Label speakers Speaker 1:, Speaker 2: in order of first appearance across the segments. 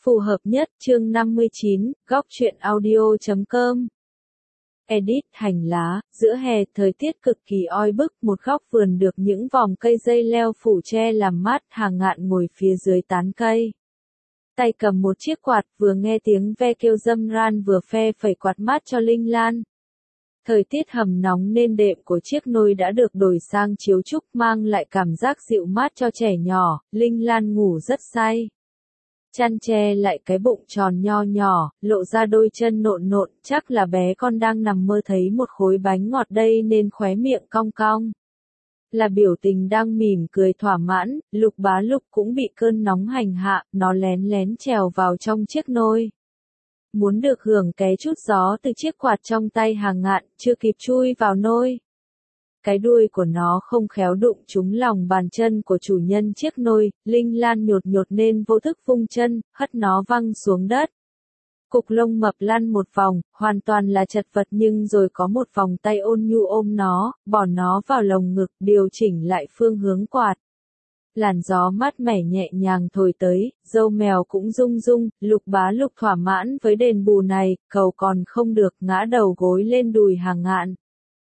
Speaker 1: Phù hợp nhất, chương 59, góc truyện audio.com. Edit, hành lá, giữa hè, thời tiết cực kỳ oi bức, một góc vườn được những vòng cây dây leo phủ che làm mát, Hàng Ngạn ngồi phía dưới tán cây. Tay cầm một chiếc quạt, vừa nghe tiếng ve kêu râm ran vừa phe phẩy quạt mát cho Linh Lan. Thời tiết hầm nóng nên đệm của chiếc nôi đã được đổi sang chiếu trúc mang lại cảm giác dịu mát cho trẻ nhỏ, Linh Lan ngủ rất say. Chăn che lại cái bụng tròn nho nhỏ, lộ ra đôi chân nộn nộn, chắc là bé con đang nằm mơ thấy một khối bánh ngọt đây nên khóe miệng cong cong. Là biểu tình đang mỉm cười thỏa mãn, Lục Bá Lục cũng bị cơn nóng hành hạ, nó lén lén trèo vào trong chiếc nôi. Muốn được hưởng cái chút gió từ chiếc quạt trong tay Hàng Ngạn, chưa kịp chui vào nôi. Cái đuôi của nó không khéo đụng trúng lòng bàn chân của chủ nhân chiếc nôi, Linh Lan nhột nhột nên vô thức vung chân, hất nó văng xuống đất. Cục lông mập lăn một vòng, hoàn toàn là chật vật nhưng rồi có một vòng tay ôn nhu ôm nó, bỏ nó vào lồng ngực, điều chỉnh lại phương hướng quạt. Làn gió mát mẻ nhẹ nhàng thổi tới, râu mèo cũng rung rung, Lục Bá Lục thỏa mãn với đền bù này, cầu còn không được, ngã đầu gối lên đùi Hàng Ngạn.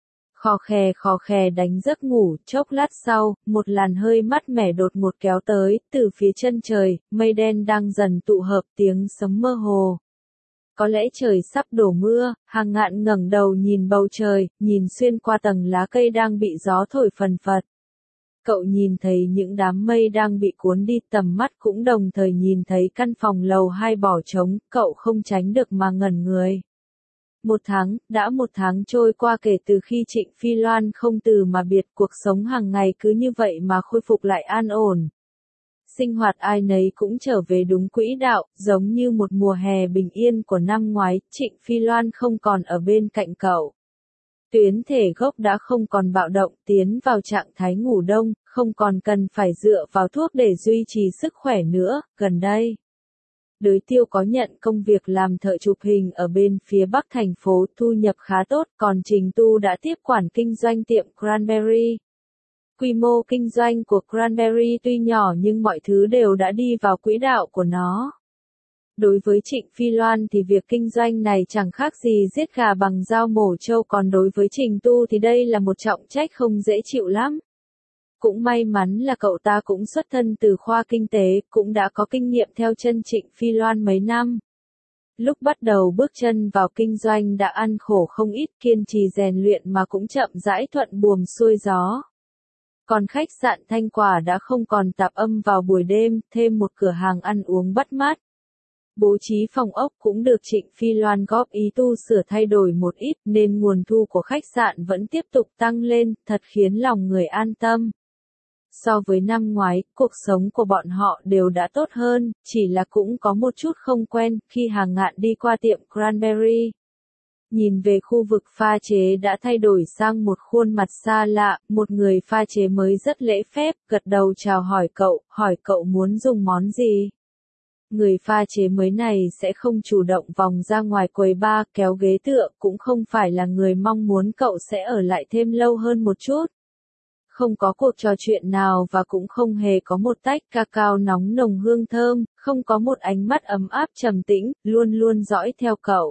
Speaker 1: Khò khè đánh giấc ngủ, chốc lát sau, một làn hơi mát mẻ đột ngột kéo tới, từ phía chân trời, mây đen đang dần tụ hợp, tiếng sấm mơ hồ. Có lẽ trời sắp đổ mưa, Hàng Ngạn ngẩng đầu nhìn bầu trời, nhìn xuyên qua tầng lá cây đang bị gió thổi phần phật. Cậu nhìn thấy những đám mây đang bị cuốn đi, tầm mắt cũng đồng thời nhìn thấy căn phòng lầu 2 bỏ trống, cậu không tránh được mà ngẩn người. Đã một tháng trôi qua kể từ khi Trịnh Phi Loan không từ mà biệt, cuộc sống hàng ngày cứ như vậy mà khôi phục lại an ổn. Sinh hoạt ai nấy cũng trở về đúng quỹ đạo, giống như một mùa hè bình yên của năm ngoái, Trịnh Phi Loan không còn ở bên cạnh cậu. Tuyến thể gốc đã không còn bạo động, tiến vào trạng thái ngủ đông, không còn cần phải dựa vào thuốc để duy trì sức khỏe nữa. Gần đây, Đới Tiêu có nhận công việc làm thợ chụp hình ở bên phía bắc thành phố, thu nhập khá tốt, còn Trình Tu đã tiếp quản kinh doanh tiệm Cranberry. Quy mô kinh doanh của Cranberry tuy nhỏ nhưng mọi thứ đều đã đi vào quỹ đạo của nó. Đối với Trịnh Phi Loan thì việc kinh doanh này chẳng khác gì giết gà bằng dao mổ trâu, còn đối với Trình Tu thì đây là một trọng trách không dễ chịu lắm. Cũng may mắn là cậu ta cũng xuất thân từ khoa kinh tế, cũng đã có kinh nghiệm theo chân Trịnh Phi Loan mấy năm. Lúc bắt đầu bước chân vào kinh doanh đã ăn khổ không ít, kiên trì rèn luyện mà cũng chậm rãi thuận buồm xuôi gió. Còn khách sạn Thanh Quả đã không còn tạp âm vào buổi đêm, thêm một cửa hàng ăn uống bắt mắt. Bố trí phòng ốc cũng được Trịnh Phi Loan góp ý tu sửa thay đổi một ít nên nguồn thu của khách sạn vẫn tiếp tục tăng lên, thật khiến lòng người an tâm. So với năm ngoái, cuộc sống của bọn họ đều đã tốt hơn, chỉ là cũng có một chút không quen khi Hàng Ngạn đi qua tiệm Cranberry. Nhìn về khu vực pha chế đã thay đổi sang một khuôn mặt xa lạ, một người pha chế mới rất lễ phép, gật đầu chào hỏi cậu muốn dùng món gì. Người pha chế mới này sẽ không chủ động vòng ra ngoài quầy bar, kéo ghế tựa, cũng không phải là người mong muốn cậu sẽ ở lại thêm lâu hơn một chút. Không có cuộc trò chuyện nào và cũng không hề có một tách cacao nóng nồng hương thơm, không có một ánh mắt ấm áp trầm tĩnh, luôn luôn dõi theo cậu.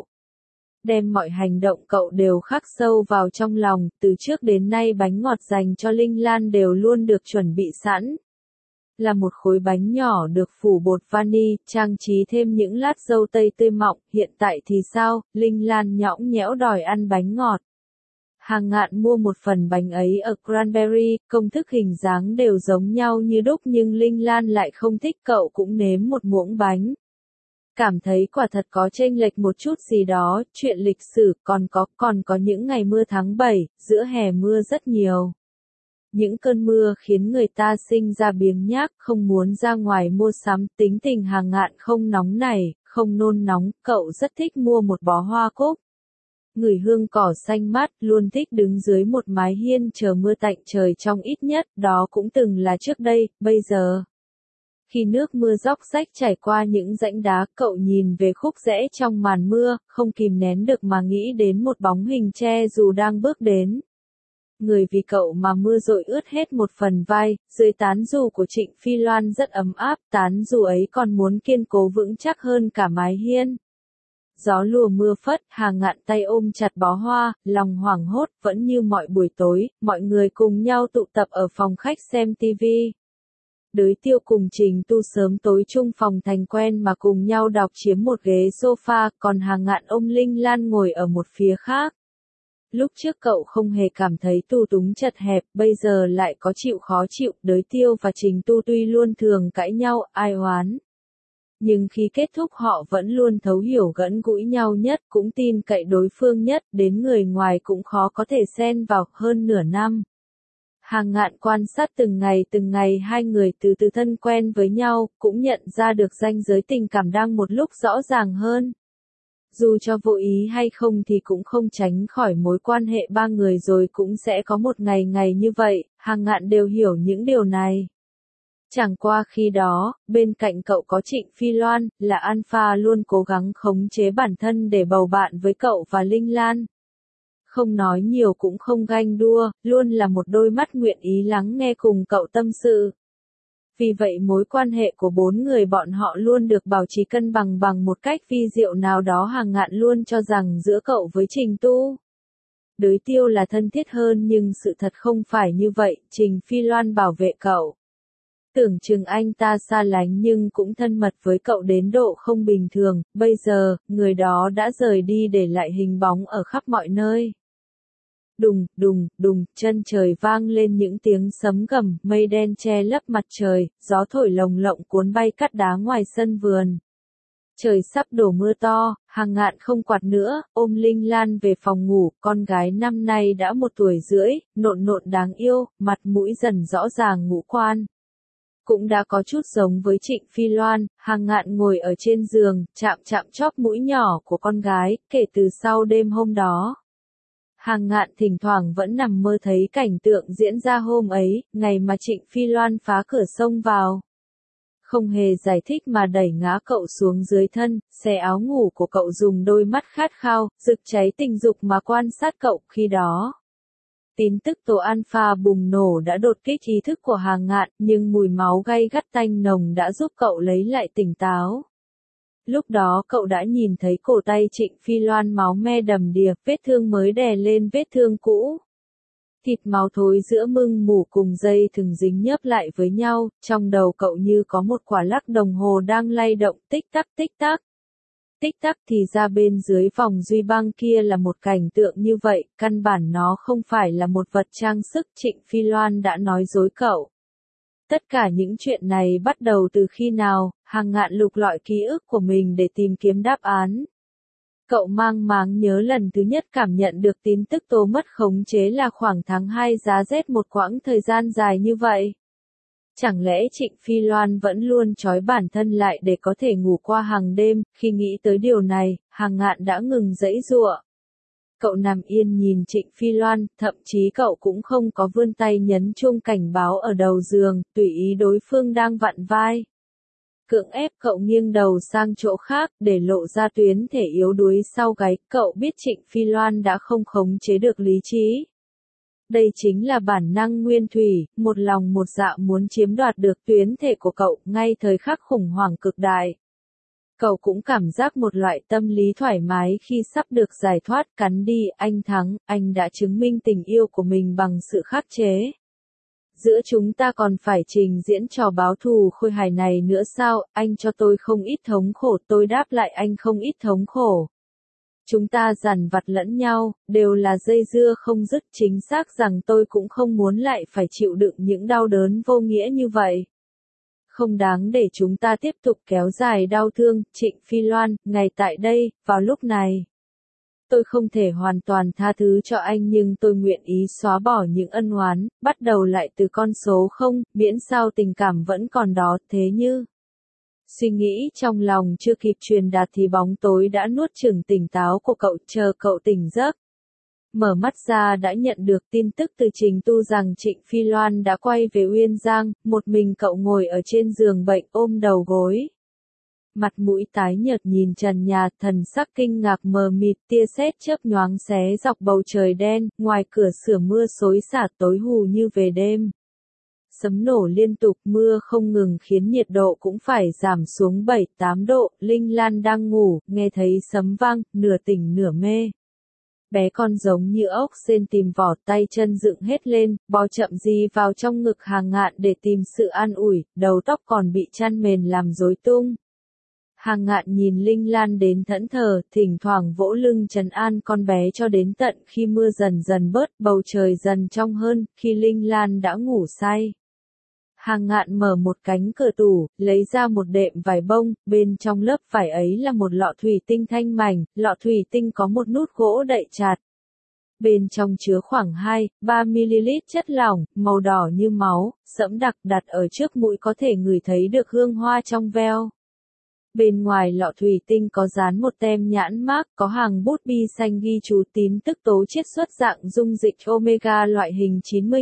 Speaker 1: Đem mọi hành động cậu đều khắc sâu vào trong lòng, từ trước đến nay bánh ngọt dành cho Linh Lan đều luôn được chuẩn bị sẵn. Là một khối bánh nhỏ được phủ bột vani, trang trí thêm những lát dâu tây tươi mọng, hiện tại thì sao, Linh Lan nhõng nhẽo đòi ăn bánh ngọt. Hàng Ngạn mua một phần bánh ấy ở Cranberry, công thức hình dáng đều giống nhau như đúc nhưng Linh Lan lại không thích, cậu cũng nếm một muỗng bánh. Cảm thấy quả thật có chênh lệch một chút gì đó, chuyện lịch sử, còn có những ngày mưa tháng 7, giữa hè mưa rất nhiều. Những cơn mưa khiến người ta sinh ra biếng nhác, không muốn ra ngoài mua sắm, tính tình Hàng Ngạn không nóng nảy, không nôn nóng, cậu rất thích mua một bó hoa cúc. Ngửi hương cỏ xanh mát, luôn thích đứng dưới một mái hiên chờ mưa tạnh trời trong ít nhất, đó cũng từng là trước đây, bây giờ. Khi nước mưa róc rách chảy qua những rãnh đá, cậu nhìn về khúc rẽ trong màn mưa, không kìm nén được mà nghĩ đến một bóng hình che dù đang bước đến. Người vì cậu mà mưa dội ướt hết một phần vai, dưới tán dù của Trịnh Phi Loan rất ấm áp, tán dù ấy còn muốn kiên cố vững chắc hơn cả mái hiên. Gió lùa mưa phất, Hàng Ngạn tay ôm chặt bó hoa, lòng hoảng hốt, vẫn như mọi buổi tối, mọi người cùng nhau tụ tập ở phòng khách xem tivi. Đới Tiêu cùng Trình Tu sớm tối chung phòng thành quen mà cùng nhau đọc chiếm một ghế sofa, còn Hàng Ngạn ôm Linh Lan ngồi ở một phía khác. Lúc trước cậu không hề cảm thấy Tu túng chật hẹp, bây giờ lại có chịu khó chịu, Đới Tiêu và Trình Tu tuy luôn thường cãi nhau, ai oán. Nhưng khi kết thúc họ vẫn luôn thấu hiểu gần gũi nhau nhất, cũng tin cậy đối phương nhất, đến người ngoài cũng khó có thể xen vào, hơn nửa năm. Hàng Ngạn quan sát từng ngày hai người từ từ thân quen với nhau, cũng nhận ra được ranh giới tình cảm đang một lúc rõ ràng hơn. Dù cho vô ý hay không thì cũng không tránh khỏi mối quan hệ ba người rồi cũng sẽ có một ngày như vậy, Hàng Ngạn đều hiểu những điều này. Chẳng qua khi đó, bên cạnh cậu có Trịnh Phi Loan, là alpha luôn cố gắng khống chế bản thân để bầu bạn với cậu và Linh Lan. Không nói nhiều cũng không ganh đua, luôn là một đôi mắt nguyện ý lắng nghe cùng cậu tâm sự. Vì vậy mối quan hệ của bốn người bọn họ luôn được bảo trì cân bằng bằng một cách vi diệu nào đó. Hàng Ngạn luôn cho rằng giữa cậu với Trình Tu, Đới Tiêu là thân thiết hơn nhưng sự thật không phải như vậy, Trình Phi Loan bảo vệ cậu. Tưởng chừng anh ta xa lánh nhưng cũng thân mật với cậu đến độ không bình thường, bây giờ, người đó đã rời đi để lại hình bóng ở khắp mọi nơi. Đùng, đùng, đùng, chân trời vang lên những tiếng sấm gầm, mây đen che lấp mặt trời, gió thổi lồng lộng cuốn bay cát đá ngoài sân vườn. Trời sắp đổ mưa to, Hàng Ngạn không quạt nữa, ôm Linh Lan về phòng ngủ, con gái năm nay đã 1 tuổi rưỡi, nộn nộn đáng yêu, mặt mũi dần rõ ràng ngũ quan. Cũng đã có chút giống với Trịnh Phi Loan, Hàng Ngạn ngồi ở trên giường, chạm chạm chóp mũi nhỏ của con gái, kể từ sau đêm hôm đó. Hàng Ngạn thỉnh thoảng vẫn nằm mơ thấy cảnh tượng diễn ra hôm ấy, ngày mà Trịnh Phi Loan phá cửa xông vào. Không hề giải thích mà đẩy ngã cậu xuống dưới thân, xé áo ngủ của cậu dùng đôi mắt khát khao, rực cháy tình dục mà quan sát cậu khi đó. Tin tức tố alpha bùng nổ đã đột kích ý thức của Hàng Ngạn, nhưng mùi máu gay gắt tanh nồng đã giúp cậu lấy lại tỉnh táo. Lúc đó cậu đã nhìn thấy cổ tay Trịnh Phi Loan máu me đầm đìa, vết thương mới đè lên vết thương cũ. Thịt máu thối giữa mưng mủ cùng dây thừng dính nhớp lại với nhau, trong đầu cậu như có một quả lắc đồng hồ đang lay động, tích tắc tích tắc. Tích tắc thì ra bên dưới vòng duy băng kia là một cảnh tượng như vậy, căn bản nó không phải là một vật trang sức. Trịnh Phi Loan đã nói dối cậu. Tất cả những chuyện này bắt đầu từ khi nào? Hàng Ngạn lục lọi ký ức của mình để tìm kiếm đáp án. Cậu mang máng nhớ lần thứ nhất cảm nhận được tin tức Tố mất khống chế là khoảng tháng 2 giá rét, một quãng thời gian dài như vậy. Chẳng lẽ Trịnh Phi Loan vẫn luôn trói bản thân lại để có thể ngủ qua hàng đêm? Khi nghĩ tới điều này, Hàng Ngạn đã ngừng giãy giụa. Cậu nằm yên nhìn Trịnh Phi Loan, thậm chí cậu cũng không có vươn tay nhấn chuông cảnh báo ở đầu giường, tùy ý đối phương đang vặn vai. Cưỡng ép cậu nghiêng đầu sang chỗ khác, để lộ ra tuyến thể yếu đuối sau gáy. Cậu biết Trịnh Phi Loan đã không khống chế được lý trí. Đây chính là bản năng nguyên thủy, một lòng một dạ muốn chiếm đoạt được tuyến thể của cậu, ngay thời khắc khủng hoảng cực đại. Cậu cũng cảm giác một loại tâm lý thoải mái khi sắp được giải thoát. Cắn đi, anh thắng, anh đã chứng minh tình yêu của mình bằng sự khắc chế. Giữa chúng ta còn phải trình diễn trò báo thù khôi hài này nữa sao? Anh cho tôi không ít thống khổ, tôi đáp lại anh không ít thống khổ. Chúng ta dằn vặt lẫn nhau, đều là dây dưa không dứt. Chính xác rằng tôi cũng không muốn lại phải chịu đựng những đau đớn vô nghĩa như vậy. Không đáng để chúng ta tiếp tục kéo dài đau thương. Trịnh Phi Loan, ngay tại đây, vào lúc này. Tôi không thể hoàn toàn tha thứ cho anh nhưng tôi nguyện ý xóa bỏ những ân oán, bắt đầu lại từ con số 0, miễn sao tình cảm vẫn còn đó. Thế như suy nghĩ trong lòng chưa kịp truyền đạt thì bóng tối đã nuốt chửng tỉnh táo của cậu. Chờ cậu tỉnh giấc, mở mắt ra đã nhận được tin tức từ Trình Tu rằng Trịnh Phi Loan đã quay về Uyên Giang. Một mình cậu ngồi ở trên giường bệnh ôm đầu gối. mặt mũi tái nhợt nhìn trần nhà, thần sắc kinh ngạc mờ mịt, tia sét chớp nhoáng xé dọc bầu trời đen, ngoài cửa sửa mưa xối xả tối hù như về đêm. Sấm nổ liên tục, mưa không ngừng khiến nhiệt độ cũng phải giảm xuống 7-8 độ, Linh Lan đang ngủ, nghe thấy sấm vang, nửa tỉnh nửa mê. Bé con giống như ốc sên tìm vỏ, tay chân dựng hết lên, bò chậm gì vào trong ngực Hàng Ngạn để tìm sự an ủi, đầu tóc còn bị chăn mền làm rối tung. Hàng Ngạn nhìn Linh Lan đến thẫn thờ, thỉnh thoảng vỗ lưng trấn an con bé cho đến tận khi mưa dần dần bớt, bầu trời dần trong hơn, khi Linh Lan đã ngủ say. Hàng Ngạn mở một cánh cửa tủ, lấy ra một đệm vải bông, bên trong lớp vải ấy là một lọ thủy tinh thanh mảnh, lọ thủy tinh có một nút gỗ đậy chặt. Bên trong chứa khoảng 2-3 ml chất lỏng, màu đỏ như máu, sẫm đặc, đặt ở trước mũi có thể ngửi thấy được hương hoa trong veo. Bên ngoài lọ thủy tinh có dán một tem nhãn mác, có hàng bút bi xanh ghi chú tín tức tố chiết xuất dạng dung dịch omega loại hình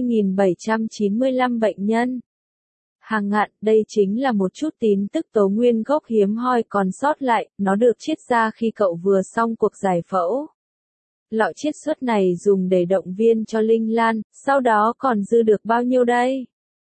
Speaker 1: 90.795 bệnh nhân. Hàng Ngạn, đây chính là một chút tín tức tố nguyên gốc hiếm hoi còn sót lại, nó được chiết ra khi cậu vừa xong cuộc giải phẫu. Lọ chiết xuất này dùng để động viên cho Linh Lan, sau đó còn dư được bao nhiêu đây?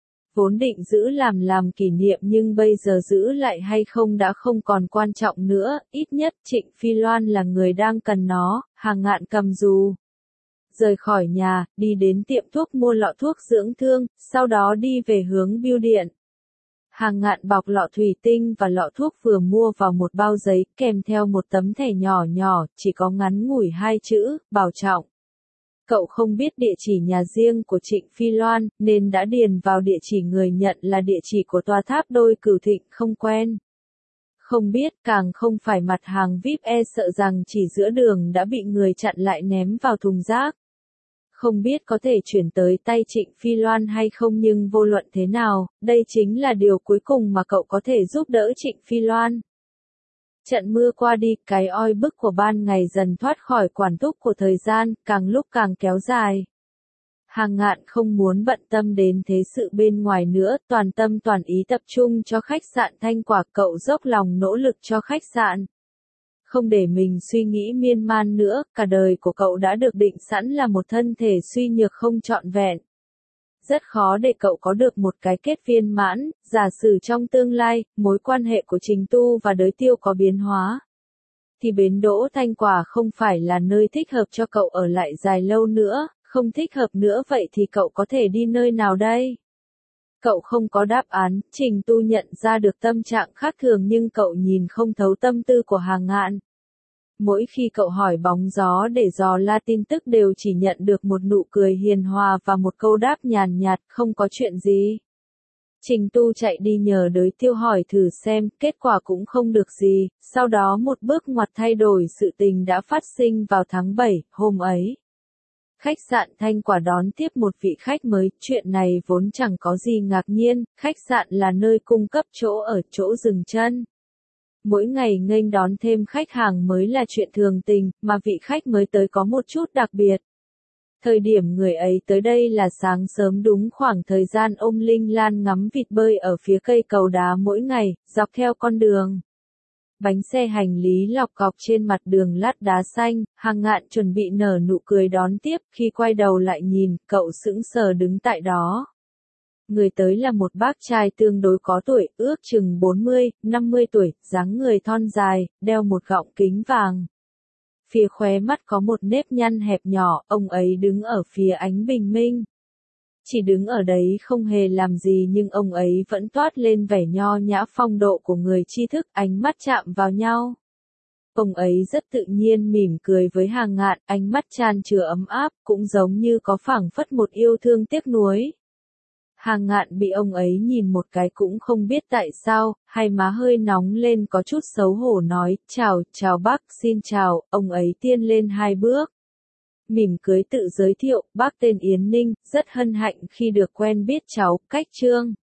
Speaker 1: Vốn định giữ làm kỷ niệm nhưng bây giờ giữ lại hay không đã không còn quan trọng nữa, ít nhất Trịnh Phi Loan là người đang cần nó. Hàng Ngạn cầm dù rời khỏi nhà, đi đến tiệm thuốc mua lọ thuốc dưỡng thương, sau đó đi về hướng bưu điện. Hàng Ngạn bọc lọ thủy tinh và lọ thuốc vừa mua vào một bao giấy, kèm theo một tấm thẻ nhỏ nhỏ, chỉ có ngắn ngủi 2 chữ, bảo trọng. Cậu không biết địa chỉ nhà riêng của Trịnh Phi Loan, nên đã điền vào địa chỉ người nhận là địa chỉ của tòa tháp đôi Cửu Thịnh không quen. Không biết, càng không phải mặt hàng VIP, sợ rằng chỉ giữa đường đã bị người chặn lại ném vào thùng rác. Không biết có thể chuyển tới tay Trịnh Phi Loan hay không, nhưng vô luận thế nào, đây chính là điều cuối cùng mà cậu có thể giúp đỡ Trịnh Phi Loan. Trận mưa qua đi, cái oi bức của ban ngày dần thoát khỏi quản thúc của thời gian, càng lúc càng kéo dài. Hàng Ngạn không muốn bận tâm đến thế sự bên ngoài nữa, toàn tâm toàn ý tập trung cho khách sạn Thanh Quả, cậu dốc lòng nỗ lực cho khách sạn. Không để mình suy nghĩ miên man nữa, cả đời của cậu đã được định sẵn là một thân thể suy nhược không trọn vẹn. Rất khó để cậu có được một cái kết viên mãn, giả sử trong tương lai, mối quan hệ của Trình Tu và Đới Tiêu có biến hóa. Thì bến đỗ Thanh Quả không phải là nơi thích hợp cho cậu ở lại dài lâu nữa, không thích hợp nữa vậy thì cậu có thể đi nơi nào đây? Cậu không có đáp án, Trình Tu nhận ra được tâm trạng khác thường nhưng cậu nhìn không thấu tâm tư của Hàng Ngạn. Mỗi khi cậu hỏi bóng gió để dò la tin tức đều chỉ nhận được một nụ cười hiền hòa và một câu đáp nhàn nhạt, không có chuyện gì. Trình Tu chạy đi nhờ Đới Tiêu hỏi thử xem, kết quả cũng không được gì, sau đó một bước ngoặt thay đổi sự tình đã phát sinh vào tháng 7, hôm ấy. Khách sạn Thanh Quả đón tiếp một vị khách mới, chuyện này vốn chẳng có gì ngạc nhiên, khách sạn là nơi cung cấp chỗ ở, chỗ dừng chân. Mỗi ngày nghênh đón thêm khách hàng mới là chuyện thường tình, mà vị khách mới tới có một chút đặc biệt. Thời điểm người ấy tới đây là sáng sớm, đúng khoảng thời gian ông Linh Lan ngắm vịt bơi ở phía cây cầu đá mỗi ngày, dọc theo con đường. Bánh xe hành lý lọc cọc trên mặt đường lát đá xanh, Hàng Ngạn chuẩn bị nở nụ cười đón tiếp, khi quay đầu lại nhìn, cậu sững sờ đứng tại đó. Người tới là một bác trai tương đối có tuổi, ước chừng 40-50 tuổi, dáng người thon dài, đeo một gọng kính vàng. Phía khóe mắt có một nếp nhăn hẹp nhỏ, ông ấy đứng ở phía ánh bình minh. Chỉ đứng ở đấy không hề làm gì nhưng ông ấy vẫn toát lên vẻ nho nhã phong độ của người tri thức, ánh mắt chạm vào nhau. Ông ấy rất tự nhiên mỉm cười với Hàng Ngạn, ánh mắt tràn chứa ấm áp, cũng giống như có phảng phất một yêu thương tiếc nuối. Hàng Ngạn bị ông ấy nhìn một cái cũng không biết tại sao, hai má hơi nóng lên có chút xấu hổ nói, chào bác, xin chào, ông ấy tiến lên 2 bước. Mỉm cười tự giới thiệu, bác tên Yến Ninh, rất hân hạnh khi được quen biết cháu, cách Trương.